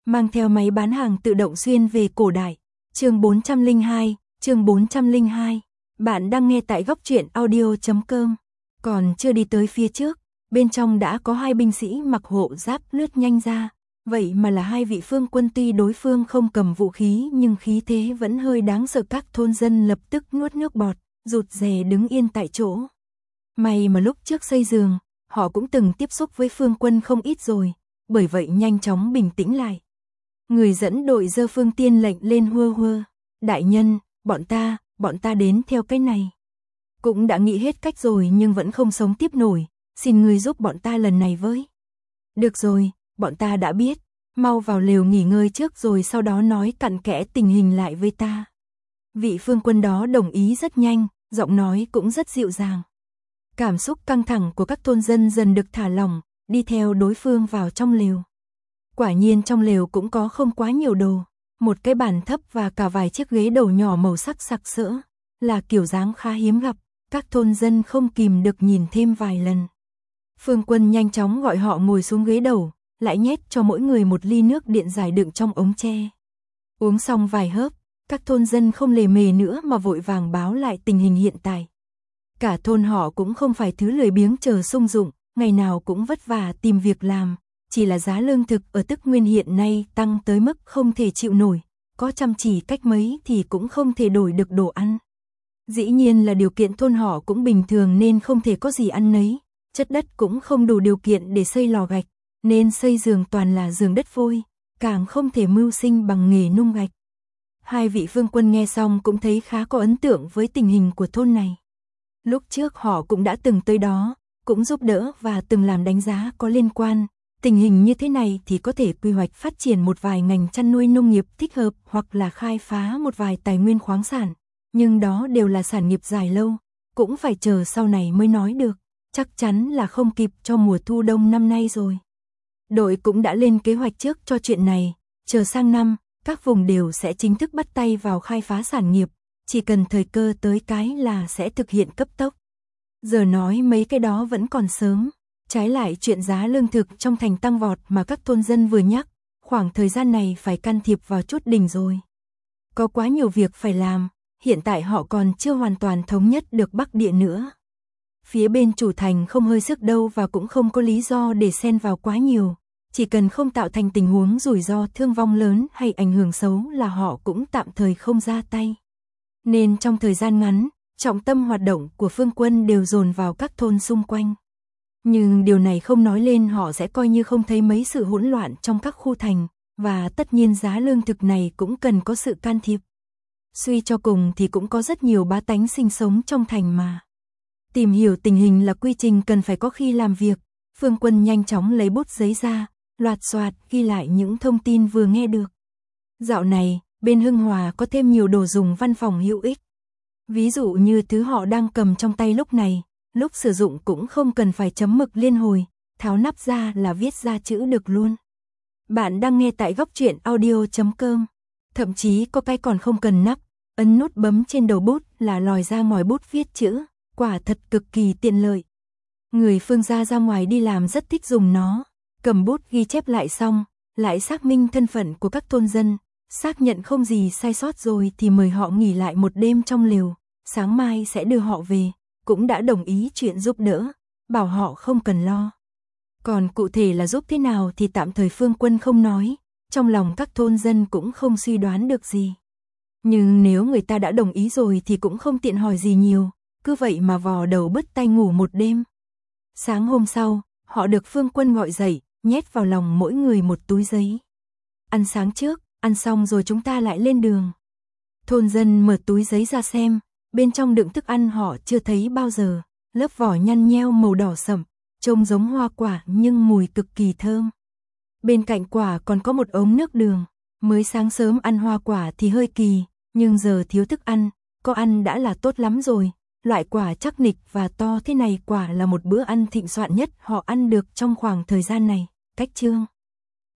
mang theo máy bán hàng tự động xuyên về cổ đại. Chương 402. Bạn đang nghe tại góc truyện audio.com. Còn chưa đi tới phía trước, bên trong đã có hai binh sĩ mặc hộ giáp lướt nhanh ra. Vậy mà là hai vị phương quân, tuy đối phương không cầm vũ khí nhưng khí thế vẫn hơi đáng sợ. Các thôn dân lập tức nuốt nước bọt, rụt rè đứng yên tại chỗ. May mà lúc trước xây giường, họ cũng từng tiếp xúc với phương quân không ít rồi, bởi vậy nhanh chóng bình tĩnh lại. Người dẫn đội giơ phương tiên lệnh lên hua hua. Đại nhân, bọn ta đến theo cái này. Cũng đã nghĩ hết cách rồi nhưng vẫn không sống tiếp nổi, xin ngươi giúp bọn ta lần này với. Được rồi, bọn ta đã biết, mau vào lều nghỉ ngơi trước rồi sau đó nói cặn kẽ tình hình lại với ta. Vị phương quân đó đồng ý rất nhanh, giọng nói cũng rất dịu dàng. Cảm xúc căng thẳng của các thôn dân dần được thả lỏng, đi theo đối phương vào trong lều. Quả nhiên trong lều cũng có không quá nhiều đồ, một cái bàn thấp và cả vài chiếc ghế đầu nhỏ màu sắc sặc sỡ, là kiểu dáng khá hiếm gặp, các thôn dân không kìm được nhìn thêm vài lần. Phương quân nhanh chóng gọi họ ngồi xuống ghế đầu, lại nhét cho mỗi người một ly nước điện giải đựng trong ống tre. Uống xong vài hớp, các thôn dân không lề mề nữa mà vội vàng báo lại tình hình hiện tại. Cả thôn họ cũng không phải thứ lười biếng chờ sung dụng, ngày nào cũng vất vả tìm việc làm, chỉ là giá lương thực ở Tức Nguyên hiện nay tăng tới mức không thể chịu nổi, có chăm chỉ cách mấy thì cũng không thể đổi được đồ ăn. Dĩ nhiên là điều kiện thôn họ cũng bình thường nên không thể có gì ăn nấy, chất đất cũng không đủ điều kiện để xây lò gạch, nên xây giường toàn là giường đất vôi, càng không thể mưu sinh bằng nghề nung gạch. Hai vị phương quân nghe xong cũng thấy khá có ấn tượng với tình hình của thôn này. Lúc trước họ cũng đã từng tới đó, cũng giúp đỡ và từng làm đánh giá có liên quan. Tình hình như thế này thì có thể quy hoạch phát triển một vài ngành chăn nuôi nông nghiệp thích hợp hoặc là khai phá một vài tài nguyên khoáng sản. Nhưng đó đều là sản nghiệp dài lâu, cũng phải chờ sau này mới nói được. Chắc chắn là không kịp cho mùa thu đông năm nay rồi. Đội cũng đã lên kế hoạch trước cho chuyện này, chờ sang năm, các vùng đều sẽ chính thức bắt tay vào khai phá sản nghiệp, chỉ cần thời cơ tới cái là sẽ thực hiện cấp tốc. Giờ nói mấy cái đó vẫn còn sớm, trái lại chuyện giá lương thực trong thành tăng vọt mà các thôn dân vừa nhắc, khoảng thời gian này phải can thiệp vào chút đỉnh rồi. Có quá nhiều việc phải làm, hiện tại họ còn chưa hoàn toàn thống nhất được Bắc Địa nữa. Phía bên chủ thành không hơi sức đâu và cũng không có lý do để xen vào quá nhiều, chỉ cần không tạo thành tình huống rủi ro thương vong lớn hay ảnh hưởng xấu là họ cũng tạm thời không ra tay. Nên trong thời gian ngắn, trọng tâm hoạt động của phương quân đều dồn vào các thôn xung quanh. Nhưng điều này không nói lên họ sẽ coi như không thấy mấy sự hỗn loạn trong các khu thành, và tất nhiên giá lương thực này cũng cần có sự can thiệp. Suy cho cùng thì cũng có rất nhiều bá tánh sinh sống trong thành mà. Tìm hiểu tình hình là quy trình cần phải có khi làm việc, phương quân nhanh chóng lấy bút giấy ra, loạt xoạt ghi lại những thông tin vừa nghe được. Dạo này, bên Hưng Hòa có thêm nhiều đồ dùng văn phòng hữu ích. Ví dụ như thứ họ đang cầm trong tay lúc này, lúc sử dụng cũng không cần phải chấm mực liên hồi, tháo nắp ra là viết ra chữ được luôn. Bạn đang nghe tại góc truyện audio.com, thậm chí có cái còn không cần nắp, ấn nút bấm trên đầu bút là lòi ra ngòi bút viết chữ, quả thật cực kỳ tiện lợi. Người phương gia ra ngoài đi làm rất thích dùng nó, cầm bút ghi chép lại xong, lại xác minh thân phận của các thôn dân, xác nhận không gì sai sót rồi thì mời họ nghỉ lại một đêm trong lều, sáng mai sẽ đưa họ về, cũng đã đồng ý chuyện giúp đỡ, bảo họ không cần lo. Còn cụ thể là giúp thế nào thì tạm thời phương quân không nói, trong lòng các thôn dân cũng không suy đoán được gì. Nhưng nếu người ta đã đồng ý rồi thì cũng không tiện hỏi gì nhiều, cứ vậy mà vò đầu bứt tai ngủ một đêm. Sáng hôm sau, họ được phương quân gọi dậy, nhét vào lòng mỗi người một túi giấy. Ăn sáng trước, ăn xong rồi chúng ta lại lên đường. Thôn dân mở túi giấy ra xem, bên trong đựng thức ăn họ chưa thấy bao giờ, lớp vỏ nhăn nheo màu đỏ sẫm, trông giống hoa quả nhưng mùi cực kỳ thơm. Bên cạnh quả còn có một ống nước đường, mới sáng sớm ăn hoa quả thì hơi kỳ, nhưng giờ thiếu thức ăn, có ăn đã là tốt lắm rồi. Loại quả chắc nịch và to thế này quả là một bữa ăn thịnh soạn nhất họ ăn được trong khoảng thời gian này. Cách chương